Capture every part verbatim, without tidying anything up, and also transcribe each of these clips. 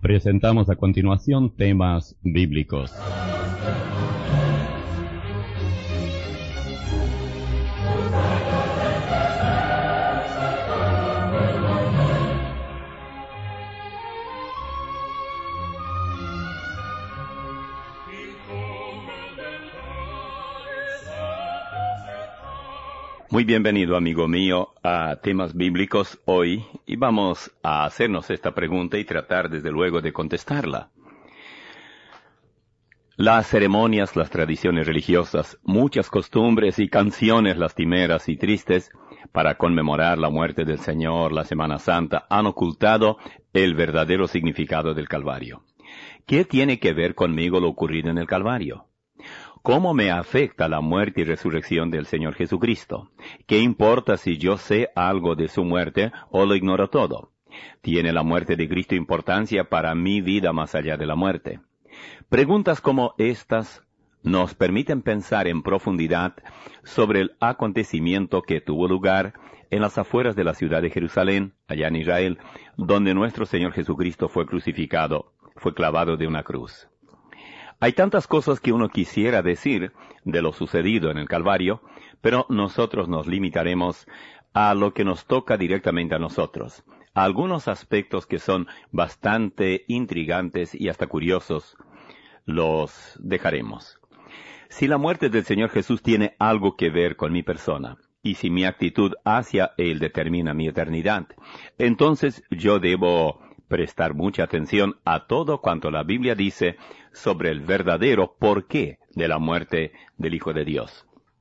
Presentamos a continuación temas bíblicos. Muy bienvenido, amigo mío, a Temas Bíblicos hoy, y vamos a hacernos esta pregunta y tratar desde luego de contestarla. Las ceremonias, las tradiciones religiosas, muchas costumbres y canciones lastimeras y tristes para conmemorar la muerte del Señor, la Semana Santa, han ocultado el verdadero significado del Calvario. ¿Qué tiene que ver conmigo lo ocurrido en el Calvario? ¿Cómo me afecta la muerte y resurrección del Señor Jesucristo? ¿Qué importa si yo sé algo de su muerte o lo ignoro todo? ¿Tiene la muerte de Cristo importancia para mi vida más allá de la muerte? Preguntas como estas nos permiten pensar en profundidad sobre el acontecimiento que tuvo lugar en las afueras de la ciudad de Jerusalén, allá en Israel, donde nuestro Señor Jesucristo fue crucificado, fue clavado de una cruz. Hay tantas cosas que uno quisiera decir de lo sucedido en el Calvario, pero nosotros nos limitaremos a lo que nos toca directamente a nosotros. A algunos aspectos que son bastante intrigantes y hasta curiosos, los dejaremos. Si la muerte del Señor Jesús tiene algo que ver con mi persona, y si mi actitud hacia Él determina mi eternidad, entonces yo debo prestar mucha atención a todo cuanto la Biblia dice sobre el verdadero porqué de la muerte del Hijo de Dios.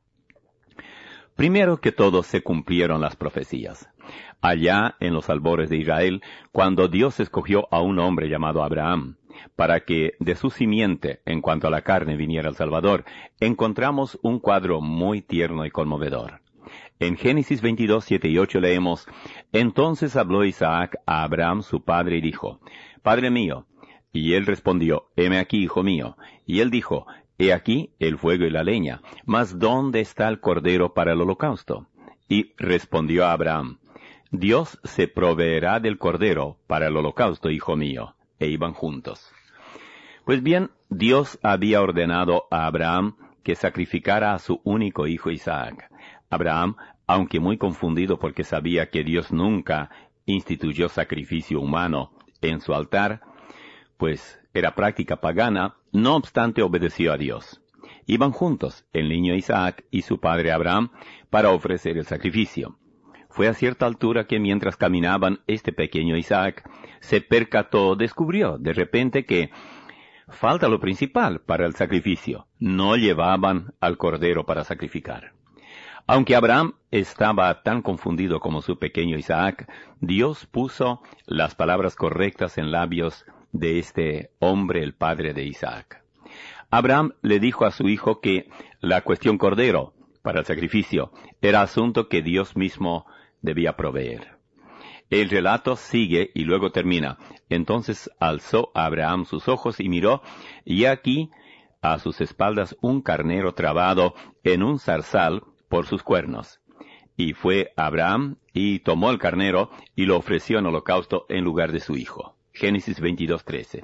Primero que todo se cumplieron las profecías. Allá en los albores de Israel, cuando Dios escogió a un hombre llamado Abraham, para que de su simiente, en cuanto a la carne, viniera el Salvador, encontramos un cuadro muy tierno y conmovedor. En Génesis veintidós, siete y ocho leemos: Entonces habló Isaac a Abraham su padre y dijo: Padre mío. Y él respondió: Heme aquí, hijo mío. Y él dijo: He aquí el fuego y la leña, mas ¿dónde está el cordero para el holocausto? Y respondió a Abraham: Dios se proveerá del cordero para el holocausto, hijo mío. E iban juntos. Pues bien, Dios había ordenado a Abraham que sacrificara a su único hijo Isaac. Abraham, aunque muy confundido porque sabía que Dios nunca instituyó sacrificio humano en su altar, pues era práctica pagana, no obstante obedeció a Dios. Iban juntos el niño Isaac y su padre Abraham para ofrecer el sacrificio. Fue a cierta altura que mientras caminaban este pequeño Isaac se percató, descubrió de repente que falta lo principal para el sacrificio. No llevaban al cordero para sacrificar. Aunque Abraham estaba tan confundido como su pequeño Isaac, Dios puso las palabras correctas en labios de este hombre, el padre de Isaac. Abraham le dijo a su hijo que la cuestión cordero para el sacrificio era asunto que Dios mismo debía proveer. El relato sigue y luego termina. Entonces alzó Abraham sus ojos y miró, y aquí a sus espaldas un carnero trabado en un zarzal por sus cuernos. Y fue Abraham y tomó el carnero y lo ofreció en holocausto en lugar de su hijo. Génesis veintidós, trece.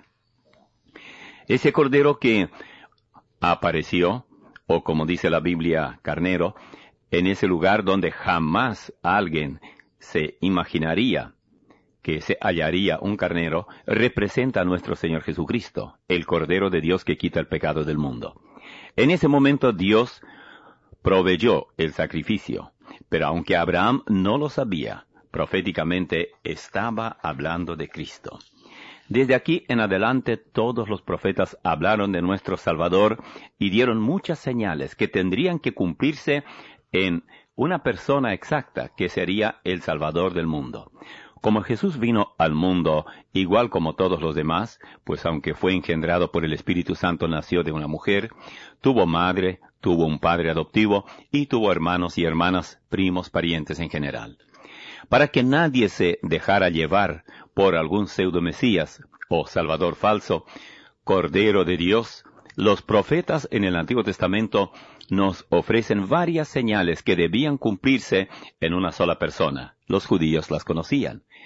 Ese cordero que apareció, o como dice la Biblia, carnero, en ese lugar donde jamás alguien se imaginaría que se hallaría un carnero, representa a nuestro Señor Jesucristo, el Cordero de Dios que quita el pecado del mundo. En ese momento Dios proveyó el sacrificio, pero aunque Abraham no lo sabía, proféticamente estaba hablando de Cristo. Desde aquí en adelante todos los profetas hablaron de nuestro Salvador y dieron muchas señales que tendrían que cumplirse en una persona exacta que sería el Salvador del mundo. Como Jesús vino al mundo igual como todos los demás, pues aunque fue engendrado por el Espíritu Santo nació de una mujer, tuvo madre, tuvo un padre adoptivo y tuvo hermanos y hermanas, primos, parientes en general. Para que nadie se dejara llevar por algún pseudo-mesías o salvador falso, Cordero de Dios, los profetas en el Antiguo Testamento nos ofrecen varias señales que debían cumplirse en una sola persona. Los judíos las conocían.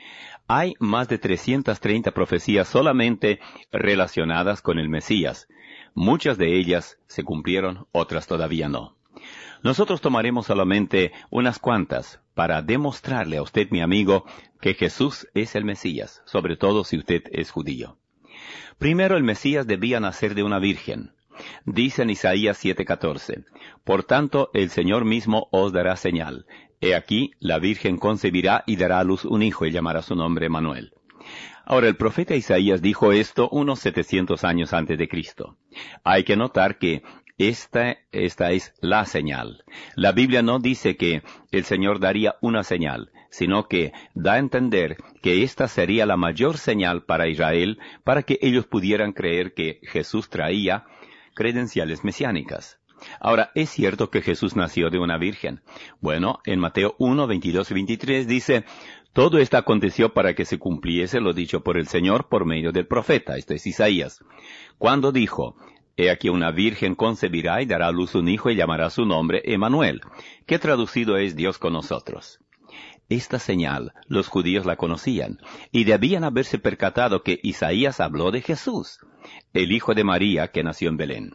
Hay más de trescientas treinta profecías solamente relacionadas con el Mesías. Muchas de ellas se cumplieron, otras todavía no. Nosotros tomaremos solamente unas cuantas para demostrarle a usted, mi amigo, que Jesús es el Mesías, sobre todo si usted es judío. Primero, el Mesías debía nacer de una virgen. Dice en Isaías siete catorce, «Por tanto, el Señor mismo os dará señal. He aquí, la virgen concebirá y dará a luz un hijo y llamará su nombre Manuel». Ahora, el profeta Isaías dijo esto unos setecientos años antes de Cristo. Hay que notar que esta, esta es la señal. La Biblia no dice que el Señor daría una señal, sino que da a entender que esta sería la mayor señal para Israel, para que ellos pudieran creer que Jesús traía credenciales mesiánicas. Ahora, ¿es cierto que Jesús nació de una virgen? Bueno, en Mateo uno, veintidós y veintitrés dice, «Todo esto aconteció para que se cumpliese lo dicho por el Señor por medio del profeta», esto es Isaías, cuando dijo, «He aquí una virgen concebirá y dará a luz un hijo y llamará su nombre Emmanuel», que traducido es Dios con nosotros. Esta señal los judíos la conocían, y debían haberse percatado que Isaías habló de Jesús, el hijo de María que nació en Belén.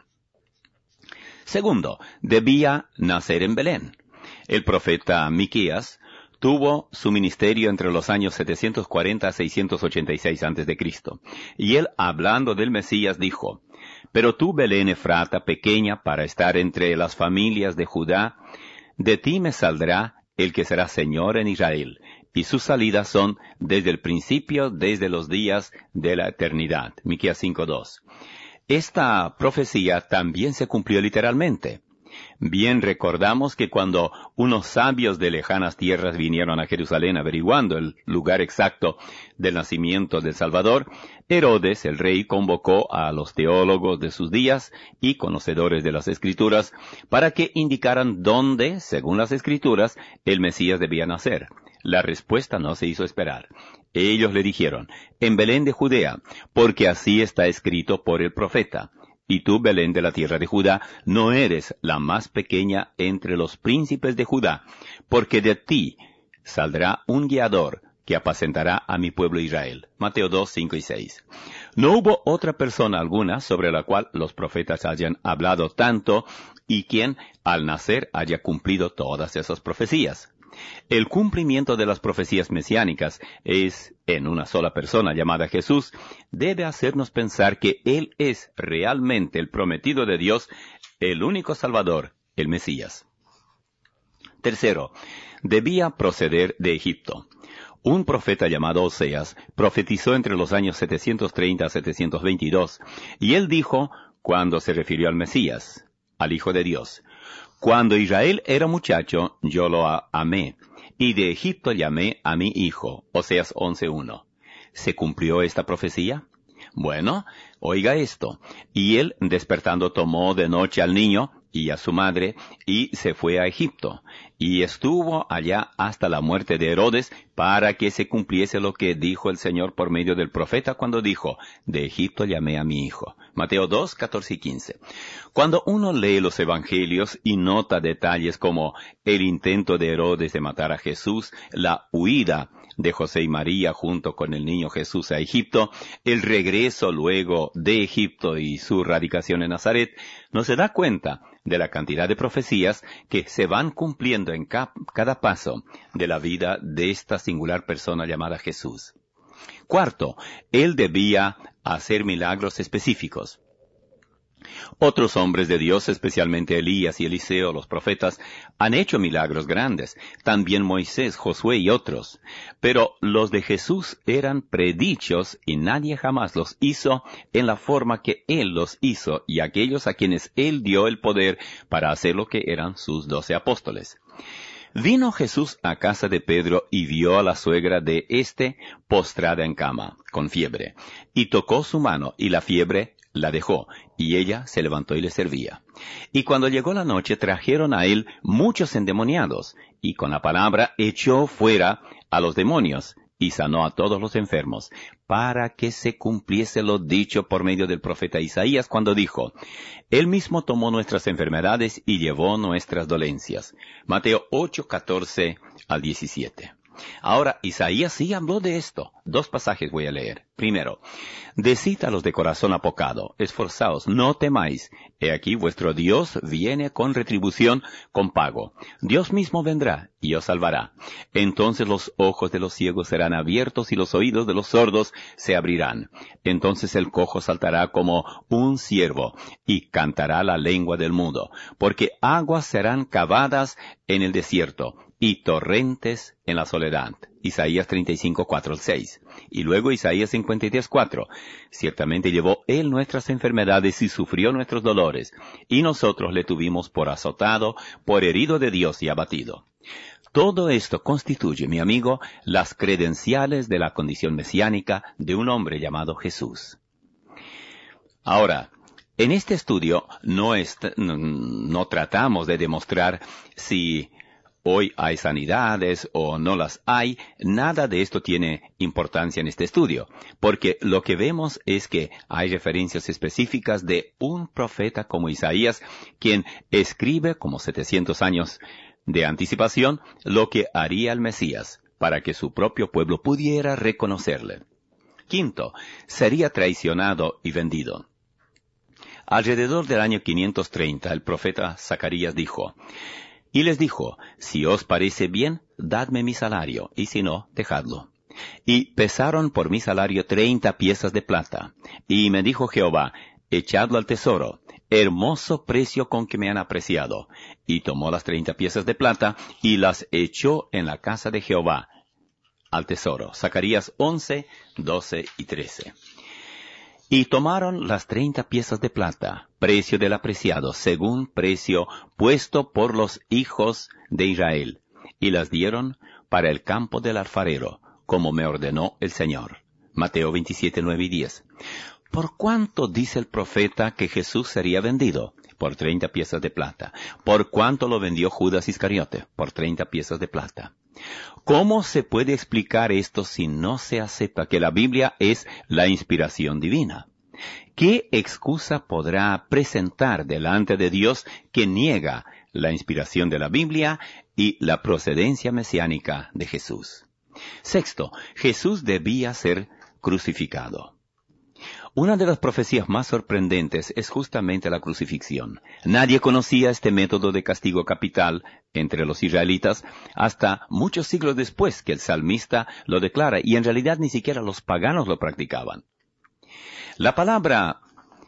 Segundo, debía nacer en Belén. El profeta Miqueas tuvo su ministerio entre los años setecientos cuarenta a seiscientos ochenta y seis antes de Cristo, y él, hablando del Mesías, dijo, «Pero tú, Belén Efrata, pequeña para estar entre las familias de Judá, de ti me saldrá el que será Señor en Israel, y sus salidas son desde el principio, desde los días de la eternidad». Miqueas cinco dos. Esta profecía también se cumplió literalmente. Bien recordamos que cuando unos sabios de lejanas tierras vinieron a Jerusalén averiguando el lugar exacto del nacimiento del Salvador, Herodes, el rey, convocó a los teólogos de sus días y conocedores de las Escrituras para que indicaran dónde, según las Escrituras, el Mesías debía nacer. La respuesta no se hizo esperar. Ellos le dijeron, «En Belén de Judea, porque así está escrito por el profeta. Y tú, Belén de la tierra de Judá, no eres la más pequeña entre los príncipes de Judá, porque de ti saldrá un guiador que apacentará a mi pueblo Israel». Mateo dos, cinco y seis. No hubo otra persona alguna sobre la cual los profetas hayan hablado tanto y quien al nacer haya cumplido todas esas profecías. El cumplimiento de las profecías mesiánicas es en una sola persona llamada Jesús, debe hacernos pensar que Él es realmente el prometido de Dios, el único Salvador, el Mesías. Tercero, debía proceder de Egipto. Un profeta llamado Oseas profetizó entre los años setecientos treinta a setecientos veintidós, y él dijo, cuando se refirió al Mesías, al Hijo de Dios, «Cuando Israel era muchacho, yo lo amé, y de Egipto llamé a mi hijo». Oseas once uno. ¿Se cumplió esta profecía? Bueno, oiga esto. «Y él, despertando, tomó de noche al niño y a su madre, y se fue a Egipto, y estuvo allá hasta la muerte de Herodes, para que se cumpliese lo que dijo el Señor por medio del profeta cuando dijo, «De Egipto llamé a mi hijo». Mateo dos, catorce y quince. Cuando uno lee los evangelios y nota detalles como el intento de Herodes de matar a Jesús, la huida de José y María junto con el niño Jesús a Egipto, el regreso luego de Egipto y su radicación en Nazaret, no se da cuenta de la cantidad de profecías que se van cumpliendo en ca- cada paso de la vida de esta singular persona llamada Jesús. Cuarto, él debía hacer milagros específicos. Otros hombres de Dios, especialmente Elías y Eliseo, los profetas, han hecho milagros grandes, también Moisés, Josué y otros. Pero los de Jesús eran predichos y nadie jamás los hizo en la forma que Él los hizo y aquellos a quienes Él dio el poder para hacer lo que eran sus doce apóstoles. Vino Jesús a casa de Pedro y vio a la suegra de éste postrada en cama, con fiebre, y tocó su mano, y la fiebre la dejó, y ella se levantó y le servía. Y cuando llegó la noche trajeron a él muchos endemoniados, y con la palabra echó fuera a los demonios, y sanó a todos los enfermos, para que se cumpliese lo dicho por medio del profeta Isaías cuando dijo, «Él mismo tomó nuestras enfermedades y llevó nuestras dolencias». Mateo ocho, catorce al diecisiete. Ahora, Isaías sí habló de esto. Dos pasajes voy a leer. Primero, decid a los de corazón apocado, esforzaos, no temáis. He aquí vuestro Dios viene con retribución, con pago. Dios mismo vendrá y os salvará. Entonces los ojos de los ciegos serán abiertos y los oídos de los sordos se abrirán. Entonces el cojo saltará como un ciervo y cantará la lengua del mudo, porque aguas serán cavadas en el desierto y torrentes en la soledad. Isaías treinta y cinco, cuatro al seis. Y luego Isaías cincuenta y tres, cuatro. Ciertamente llevó él nuestras enfermedades y sufrió nuestros dolores, y nosotros le tuvimos por azotado, por herido de Dios y abatido. Todo esto constituye, mi amigo, las credenciales de la condición mesiánica de un hombre llamado Jesús. Ahora, en este estudio no, est- no, no tratamos de demostrar si hoy hay sanidades o no las hay. Nada de esto tiene importancia en este estudio, porque lo que vemos es que hay referencias específicas de un profeta como Isaías, quien escribe como setecientos años de anticipación lo que haría el Mesías, para que su propio pueblo pudiera reconocerle. Quinto, sería traicionado y vendido. Alrededor del año quinientos treinta, el profeta Zacarías dijo, y les dijo, si os parece bien, dadme mi salario, y si no, dejadlo. Y pesaron por mi salario treinta piezas de plata. Y me dijo Jehová, echadlo al tesoro, hermoso precio con que me han apreciado. Y tomó las treinta piezas de plata, y las echó en la casa de Jehová, al tesoro. Zacarías once, doce y trece. Y tomaron las treinta piezas de plata, precio del apreciado, según precio puesto por los hijos de Israel, y las dieron para el campo del alfarero, como me ordenó el Señor. Mateo veintisiete, nueve y diez. ¿Por cuánto dice el profeta que Jesús sería vendido? Por treinta piezas de plata. ¿Por cuánto lo vendió Judas Iscariote? Por treinta piezas de plata. ¿Cómo se puede explicar esto si no se acepta que la Biblia es la inspiración divina? ¿Qué excusa podrá presentar delante de Dios que niega la inspiración de la Biblia y la procedencia mesiánica de Jesús? Sexto, Jesús debía ser crucificado. Una de las profecías más sorprendentes es justamente la crucifixión. Nadie conocía este método de castigo capital entre los israelitas hasta muchos siglos después que el salmista lo declara, y en realidad ni siquiera los paganos lo practicaban. La palabra,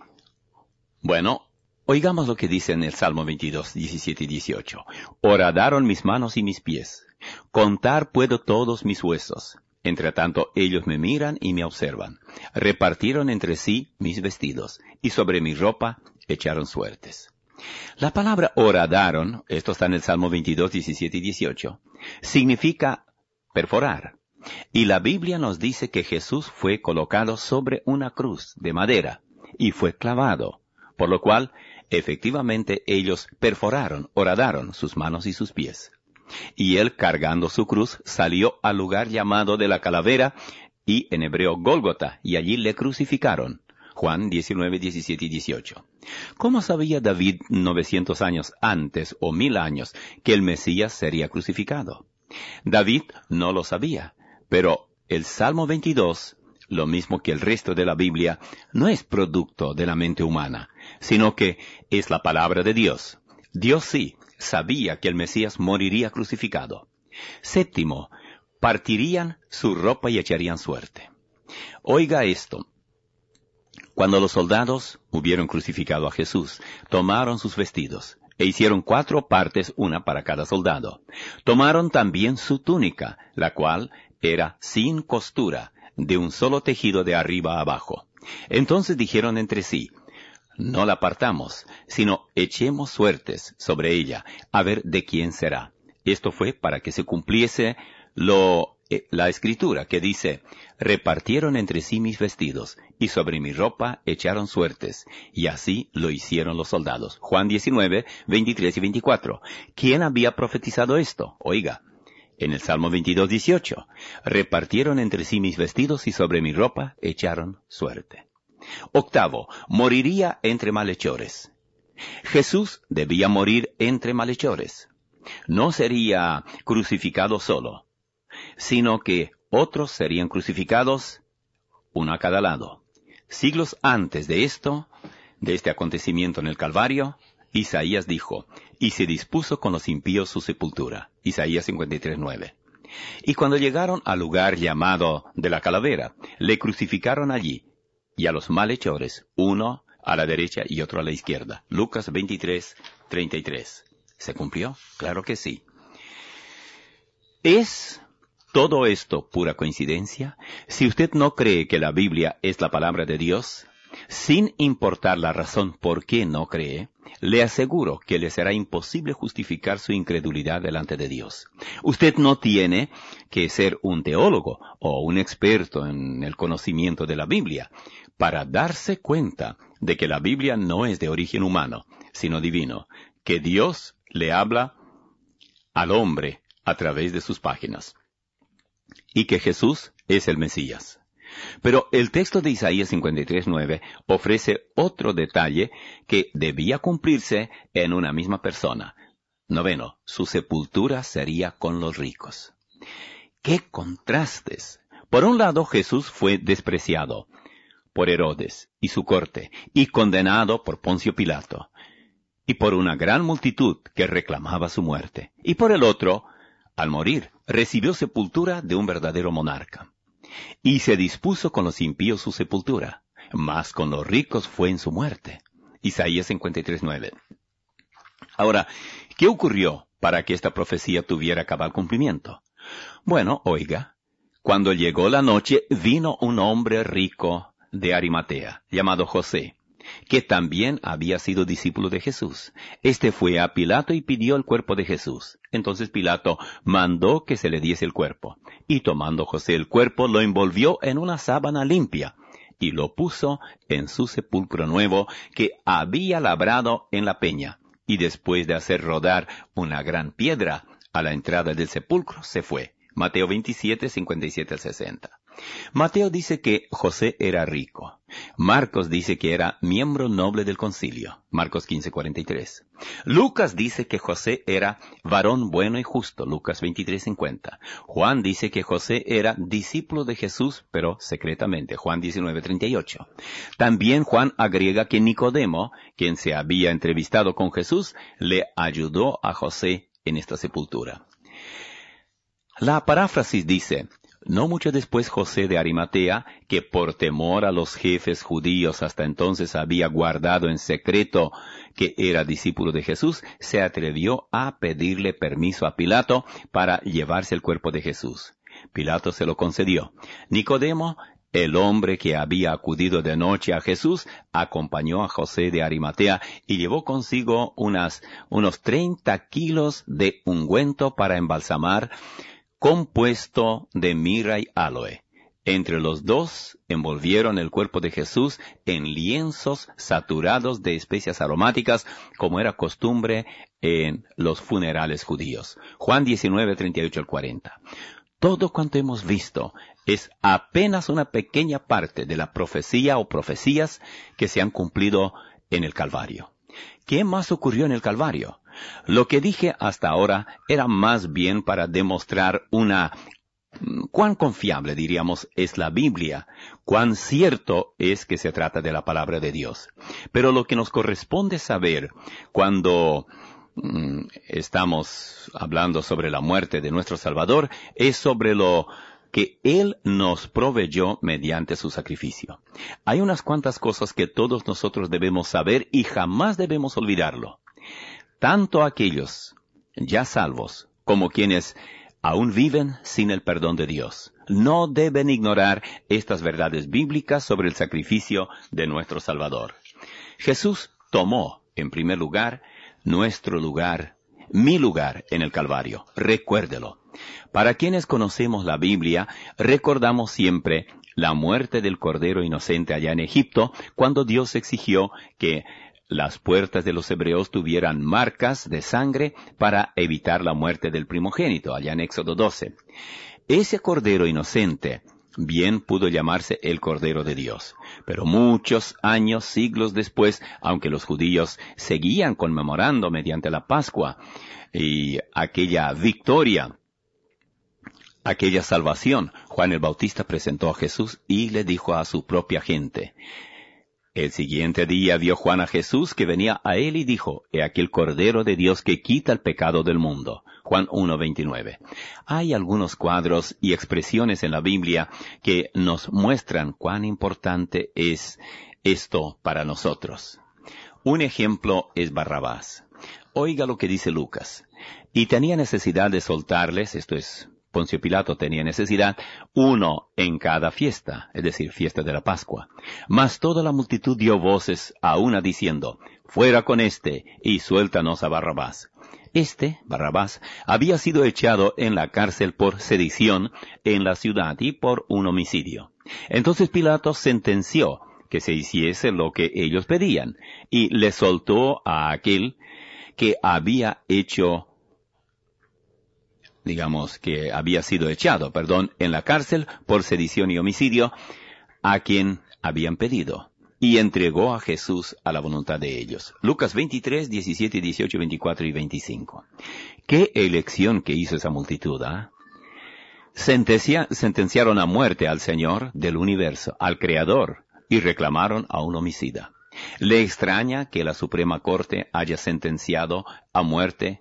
bueno, oigamos lo que dice en el Salmo veintidós, diecisiete y dieciocho. Horadaron mis manos y mis pies. Contar puedo todos mis huesos. Entre tanto, ellos me miran y me observan. Repartieron entre sí mis vestidos, y sobre mi ropa echaron suertes. La palabra horadaron, esto está en el Salmo veintidós, diecisiete y dieciocho, significa perforar. Y la Biblia nos dice que Jesús fue colocado sobre una cruz de madera, y fue clavado, por lo cual, efectivamente, ellos perforaron, horadaron sus manos y sus pies. Y él, cargando su cruz, salió al lugar llamado de la calavera, y en hebreo Gólgota, y allí le crucificaron. Juan diecinueve, diecisiete y dieciocho. ¿Cómo sabía David novecientos años antes, o mil años, que el Mesías sería crucificado? David no lo sabía, pero el Salmo veintidós, lo mismo que el resto de la Biblia, no es producto de la mente humana, sino que es la palabra de Dios. Dios sí sabía que el Mesías moriría crucificado. Séptimo, partirían su ropa y echarían suerte. Oiga esto. Cuando los soldados hubieron crucificado a Jesús, tomaron sus vestidos e hicieron cuatro partes, una para cada soldado. Tomaron también su túnica, la cual era sin costura, de un solo tejido de arriba a abajo. Entonces dijeron entre sí, no la partamos, sino echemos suertes sobre ella, a ver de quién será. Esto fue para que se cumpliese lo, eh, la escritura que dice, repartieron entre sí mis vestidos, y sobre mi ropa echaron suertes, y así lo hicieron los soldados. Juan diecinueve, veintitrés y veinticuatro. ¿Quién había profetizado esto? Oiga, en el Salmo veintidós, dieciocho, repartieron entre sí mis vestidos, y sobre mi ropa echaron suerte. Octavo, moriría entre malhechores. Jesús debía morir entre malhechores. No sería crucificado solo. sino que otros serían crucificados, uno a cada lado. Siglos antes de esto, de este acontecimiento en el Calvario, Isaías dijo, y se dispuso con los impíos su sepultura. Isaías cincuenta y tres, nueve. Y cuando llegaron al lugar llamado de la calavera, le crucificaron allí, y a los malhechores, uno a la derecha y otro a la izquierda. Lucas veintitrés, treinta y tres. ¿Se cumplió? Claro que sí. ¿Es todo esto pura coincidencia? Si usted no cree que la Biblia es la palabra de Dios, sin importar la razón por qué no cree, le aseguro que le será imposible justificar su incredulidad delante de Dios. Usted no tiene que ser un teólogo o un experto en el conocimiento de la Biblia para darse cuenta de que la Biblia no es de origen humano, sino divino, que Dios le habla al hombre a través de sus páginas, y que Jesús es el Mesías. Pero el texto de Isaías cincuenta y tres, nueve ofrece otro detalle que debía cumplirse en una misma persona. Noveno, su sepultura sería con los ricos. ¡Qué contrastes! Por un lado, Jesús fue despreciado por Herodes y su corte, y condenado por Poncio Pilato, y por una gran multitud que reclamaba su muerte. Y por el otro, al morir, recibió sepultura de un verdadero monarca. Y se dispuso con los impíos su sepultura, mas con los ricos fue en su muerte. Isaías cincuenta y tres, nueve. Ahora, ¿qué ocurrió para que esta profecía tuviera cabal cumplimiento? Bueno, oiga, cuando llegó la noche, vino un hombre rico de Arimatea, llamado José, que también había sido discípulo de Jesús. Este fue a Pilato y pidió el cuerpo de Jesús. Entonces Pilato mandó que se le diese el cuerpo. Y tomando José el cuerpo, lo envolvió en una sábana limpia, y lo puso en su sepulcro nuevo que había labrado en la peña. Y después de hacer rodar una gran piedra a la entrada del sepulcro, se fue. Mateo veintisiete, cincuenta y siete al sesenta. Mateo dice que José era rico. Marcos dice que era miembro noble del concilio. Marcos quince, cuarenta y tres. Lucas dice que José era varón bueno y justo. Lucas veintitrés, cincuenta. Juan dice que José era discípulo de Jesús, pero secretamente. Juan diecinueve, treinta y ocho. También Juan agrega que Nicodemo, quien se había entrevistado con Jesús, le ayudó a José en esta sepultura. La paráfrasis dice, no mucho después José de Arimatea, que por temor a los jefes judíos hasta entonces había guardado en secreto que era discípulo de Jesús, se atrevió a pedirle permiso a Pilato para llevarse el cuerpo de Jesús. Pilato se lo concedió. Nicodemo, el hombre que había acudido de noche a Jesús, acompañó a José de Arimatea y llevó consigo unas, unos treinta kilos de ungüento para embalsamar, compuesto de mirra y aloe. Entre los dos envolvieron el cuerpo de Jesús en lienzos saturados de especias aromáticas, como era costumbre en los funerales judíos. Juan diecinueve, treinta y ocho al cuarenta. Todo cuanto hemos visto es apenas una pequeña parte de la profecía o profecías que se han cumplido en el Calvario. ¿Qué más ocurrió en el Calvario? Lo que dije hasta ahora era más bien para demostrar una cuán confiable, diríamos, es la Biblia, cuán cierto es que se trata de la palabra de Dios. Pero lo que nos corresponde saber cuando mm, estamos hablando sobre la muerte de nuestro Salvador es sobre lo que Él nos proveyó mediante su sacrificio. Hay unas cuantas cosas que todos nosotros debemos saber y jamás debemos olvidarlo. Tanto aquellos ya salvos como quienes aún viven sin el perdón de Dios no deben ignorar estas verdades bíblicas sobre el sacrificio de nuestro Salvador. Jesús tomó, en primer lugar, nuestro lugar, mi lugar en el Calvario. Recuérdelo. Para quienes conocemos la Biblia, recordamos siempre la muerte del Cordero Inocente allá en Egipto, cuando Dios exigió que las puertas de los hebreos tuvieran marcas de sangre para evitar la muerte del primogénito, allá en Éxodo doce. Ese Cordero Inocente bien pudo llamarse el Cordero de Dios. Pero muchos años, siglos después, aunque los judíos seguían conmemorando mediante la Pascua y aquella victoria aquella salvación, Juan el Bautista presentó a Jesús y le dijo a su propia gente. El siguiente día vio Juan a Jesús que venía a él y dijo, he aquí el Cordero de Dios que quita el pecado del mundo. Juan uno veintinueve. Hay algunos cuadros y expresiones en la Biblia que nos muestran cuán importante es esto para nosotros. Un ejemplo es Barrabás. Oiga lo que dice Lucas. Y tenía necesidad de soltarles, esto es, Poncio Pilato tenía necesidad, uno en cada fiesta, es decir, fiesta de la Pascua. Mas toda la multitud dio voces a una diciendo, fuera con éste, y suéltanos a Barrabás. Este, Barrabás, había sido echado en la cárcel por sedición en la ciudad y por un homicidio. Entonces Pilato sentenció que se hiciese lo que ellos pedían, y le soltó a aquel que había hecho digamos que había sido echado, perdón, en la cárcel por sedición y homicidio, a quien habían pedido, y entregó a Jesús a la voluntad de ellos. Lucas veintitrés, diecisiete, dieciocho, veinticuatro y veinticinco. ¿Qué elección que hizo esa multitud, ah? Sentencia, sentenciaron a muerte al Señor del universo, al Creador, y reclamaron a un homicida. ¿Le extraña que la Suprema Corte haya sentenciado a muerte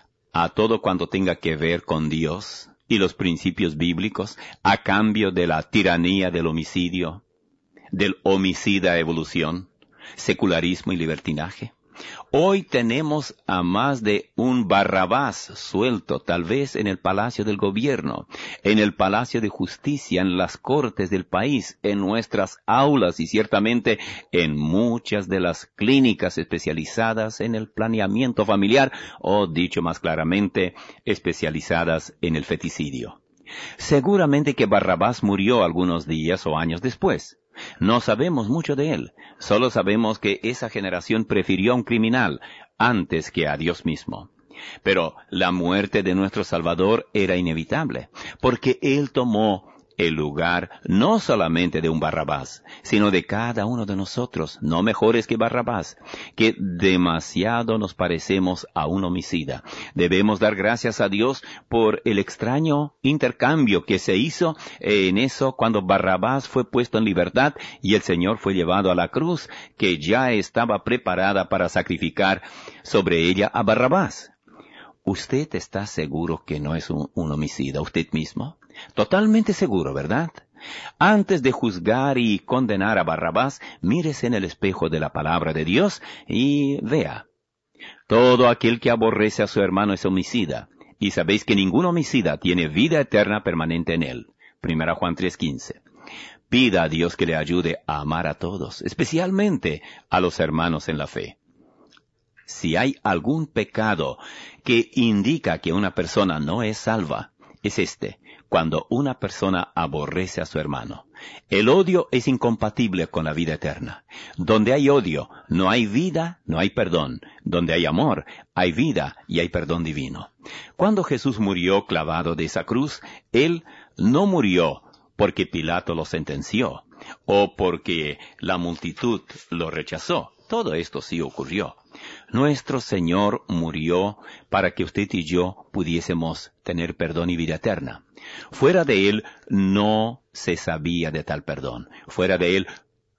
a todo cuanto tenga que ver con Dios y los principios bíblicos, a cambio de la tiranía del homicidio, del homicida evolución, secularismo y libertinaje? Hoy tenemos a más de un Barrabás suelto, tal vez en el Palacio del Gobierno, en el Palacio de Justicia, en las cortes del país, en nuestras aulas y ciertamente en muchas de las clínicas especializadas en el planeamiento familiar, o dicho más claramente, especializadas en el feticidio. Seguramente que Barrabás murió algunos días o años después. No sabemos mucho de él, solo sabemos que esa generación prefirió a un criminal antes que a Dios mismo. Pero la muerte de nuestro Salvador era inevitable, porque Él tomó el lugar no solamente de un Barrabás, sino de cada uno de nosotros, no mejores que Barrabás, que demasiado nos parecemos a un homicida. Debemos dar gracias a Dios por el extraño intercambio que se hizo en eso cuando Barrabás fue puesto en libertad y el Señor fue llevado a la cruz, que ya estaba preparada para sacrificar sobre ella a Barrabás. ¿Usted está seguro que no es un, un homicida usted mismo? Totalmente seguro, ¿verdad? Antes de juzgar y condenar a Barrabás, mírese en el espejo de la palabra de Dios y vea. Todo aquel que aborrece a su hermano es homicida, y sabéis que ningún homicida tiene vida eterna permanente en él. Primera Juan tres quince. Pida a Dios que le ayude a amar a todos, especialmente a los hermanos en la fe. Si hay algún pecado que indica que una persona no es salva, es este, cuando una persona aborrece a su hermano. El odio es incompatible con la vida eterna. Donde hay odio, no hay vida, no hay perdón. Donde hay amor, hay vida y hay perdón divino. Cuando Jesús murió clavado de esa cruz, Él no murió porque Pilato lo sentenció, o porque la multitud lo rechazó. Todo esto sí ocurrió. Nuestro Señor murió para que usted y yo pudiésemos tener perdón y vida eterna. Fuera de Él no se sabía de tal perdón. Fuera de Él,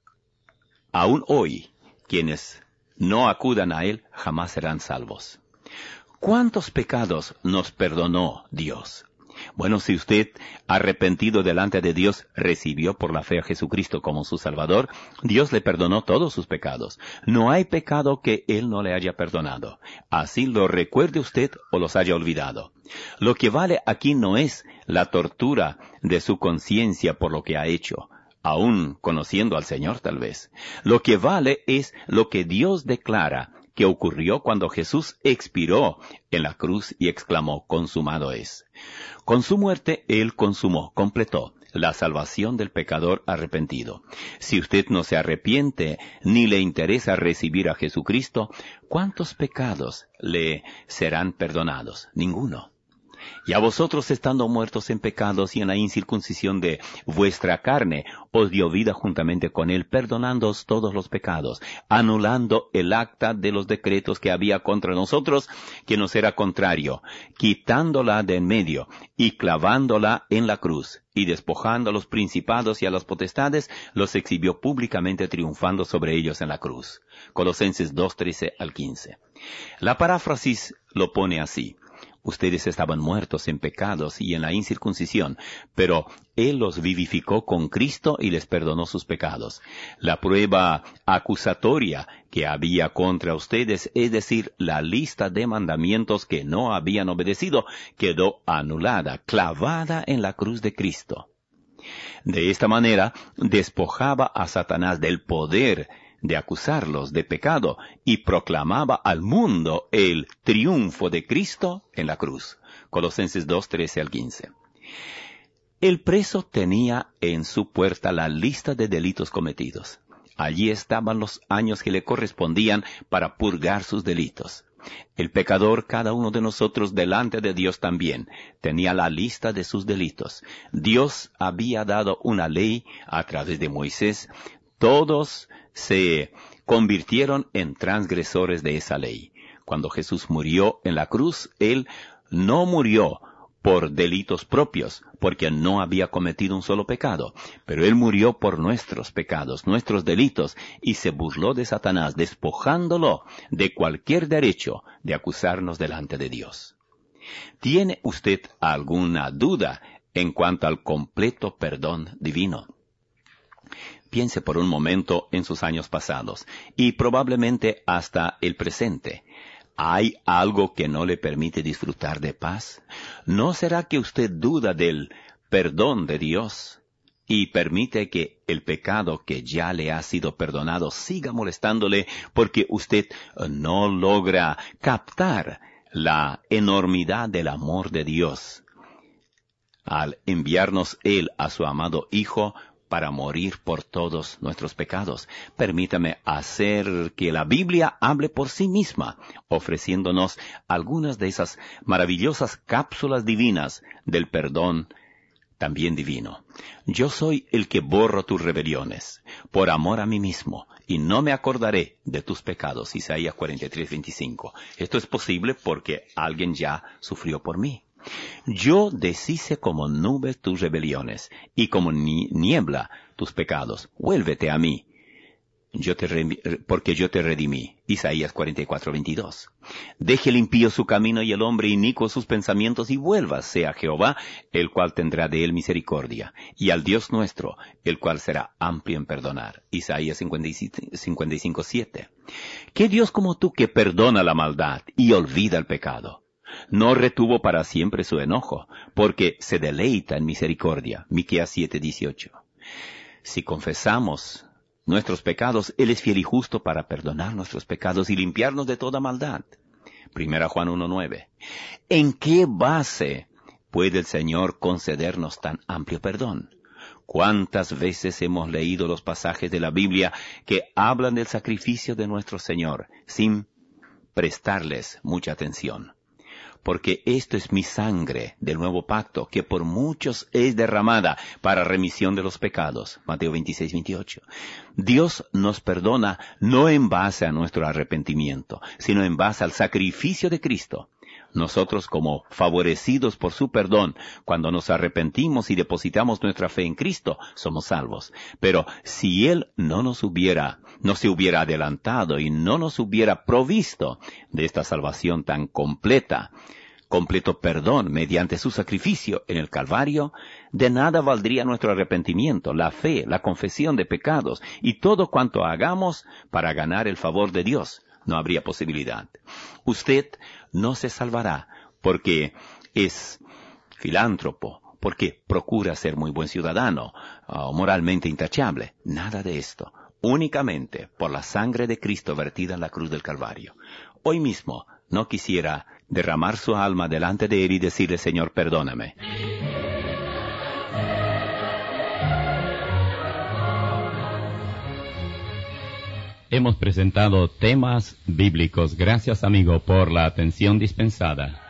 aún hoy, quienes no acudan a Él jamás serán salvos. ¿Cuántos pecados nos perdonó Dios? Bueno, si usted, arrepentido delante de Dios, recibió por la fe a Jesucristo como su Salvador, Dios le perdonó todos sus pecados. No hay pecado que Él no le haya perdonado. Así lo recuerde usted o los haya olvidado. Lo que vale aquí no es la tortura de su conciencia por lo que ha hecho, aún conociendo al Señor tal vez. Lo que vale es lo que Dios declara que ocurrió cuando Jesús expiró en la cruz y exclamó, consumado es. Con su muerte, Él consumó, completó la salvación del pecador arrepentido. Si usted no se arrepiente ni le interesa recibir a Jesucristo, ¿cuántos pecados le serán perdonados? Ninguno. Y a vosotros, estando muertos en pecados y en la incircuncisión de vuestra carne, os dio vida juntamente con él, perdonándoos todos los pecados, anulando el acta de los decretos que había contra nosotros, que nos era contrario, quitándola de en medio y clavándola en la cruz, y despojando a los principados y a las potestades, los exhibió públicamente, triunfando sobre ellos en la cruz. Colosenses dos, trece al quince. La paráfrasis lo pone así: ustedes estaban muertos en pecados y en la incircuncisión, pero Él los vivificó con Cristo y les perdonó sus pecados. La prueba acusatoria que había contra ustedes, es decir, la lista de mandamientos que no habían obedecido, quedó anulada, clavada en la cruz de Cristo. De esta manera, despojaba a Satanás del poder de acusarlos de pecado y proclamaba al mundo el triunfo de Cristo en la cruz. Colosenses dos, trece al quince. El preso tenía en su puerta la lista de delitos cometidos. Allí estaban los años que le correspondían para purgar sus delitos. El pecador, cada uno de nosotros delante de Dios también, tenía la lista de sus delitos. Dios había dado una ley a través de Moisés. Todos se convirtieron en transgresores de esa ley. Cuando Jesús murió en la cruz, Él no murió por delitos propios, porque no había cometido un solo pecado, pero Él murió por nuestros pecados, nuestros delitos, y se burló de Satanás, despojándolo de cualquier derecho de acusarnos delante de Dios. ¿Tiene usted alguna duda en cuanto al completo perdón divino? Piense por un momento en sus años pasados, y probablemente hasta el presente. ¿Hay algo que no le permite disfrutar de paz? ¿No será que usted duda del perdón de Dios y permite que el pecado que ya le ha sido perdonado siga molestándole porque usted no logra captar la enormidad del amor de Dios al enviarnos Él a su amado Hijo para morir por todos nuestros pecados? Permítame hacer que la Biblia hable por sí misma, ofreciéndonos algunas de esas maravillosas cápsulas divinas del perdón también divino. Yo soy el que borro tus rebeliones, por amor a mí mismo, y no me acordaré de tus pecados. Isaías cuarenta y tres, veinticinco. Esto es posible porque alguien ya sufrió por mí. Yo deshice como nube tus rebeliones, y como ni niebla tus pecados. Vuélvete a mí, yo te re, porque yo te redimí. Isaías cuarenta y cuatro, veintidós. Deje el impío su camino y el hombre inicuo sus pensamientos, y vuélvase a Jehová, el cual tendrá de él misericordia, y al Dios nuestro, el cual será amplio en perdonar. Isaías cincuenta y cinco, siete. ¿Qué Dios como tú que perdona la maldad y olvida el pecado? No retuvo para siempre su enojo, porque se deleita en misericordia. Miqueas siete, dieciocho. Si confesamos nuestros pecados, Él es fiel y justo para perdonar nuestros pecados y limpiarnos de toda maldad. Primera Juan uno, nueve. ¿En qué base puede el Señor concedernos tan amplio perdón? ¿Cuántas veces hemos leído los pasajes de la Biblia que hablan del sacrificio de nuestro Señor sin prestarles mucha atención? Porque esto es mi sangre del nuevo pacto, que por muchos es derramada para remisión de los pecados. Mateo veintiséis, veintiocho. Dios nos perdona no en base a nuestro arrepentimiento, sino en base al sacrificio de Cristo. Nosotros, como favorecidos por su perdón, cuando nos arrepentimos y depositamos nuestra fe en Cristo, somos salvos. Pero si Él no nos hubiera, no se hubiera adelantado y no nos hubiera provisto de esta salvación tan completa, completo perdón mediante su sacrificio en el Calvario, de nada valdría nuestro arrepentimiento, la fe, la confesión de pecados y todo cuanto hagamos para ganar el favor de Dios. No habría posibilidad. Usted no se salvará porque es filántropo, porque procura ser muy buen ciudadano o moralmente intachable. Nada de esto. Únicamente por la sangre de Cristo vertida en la cruz del Calvario. Hoy mismo no quisiera derramar su alma delante de Él y decirle: Señor, perdóname. Hemos presentado temas bíblicos. Gracias, amigo, por la atención dispensada.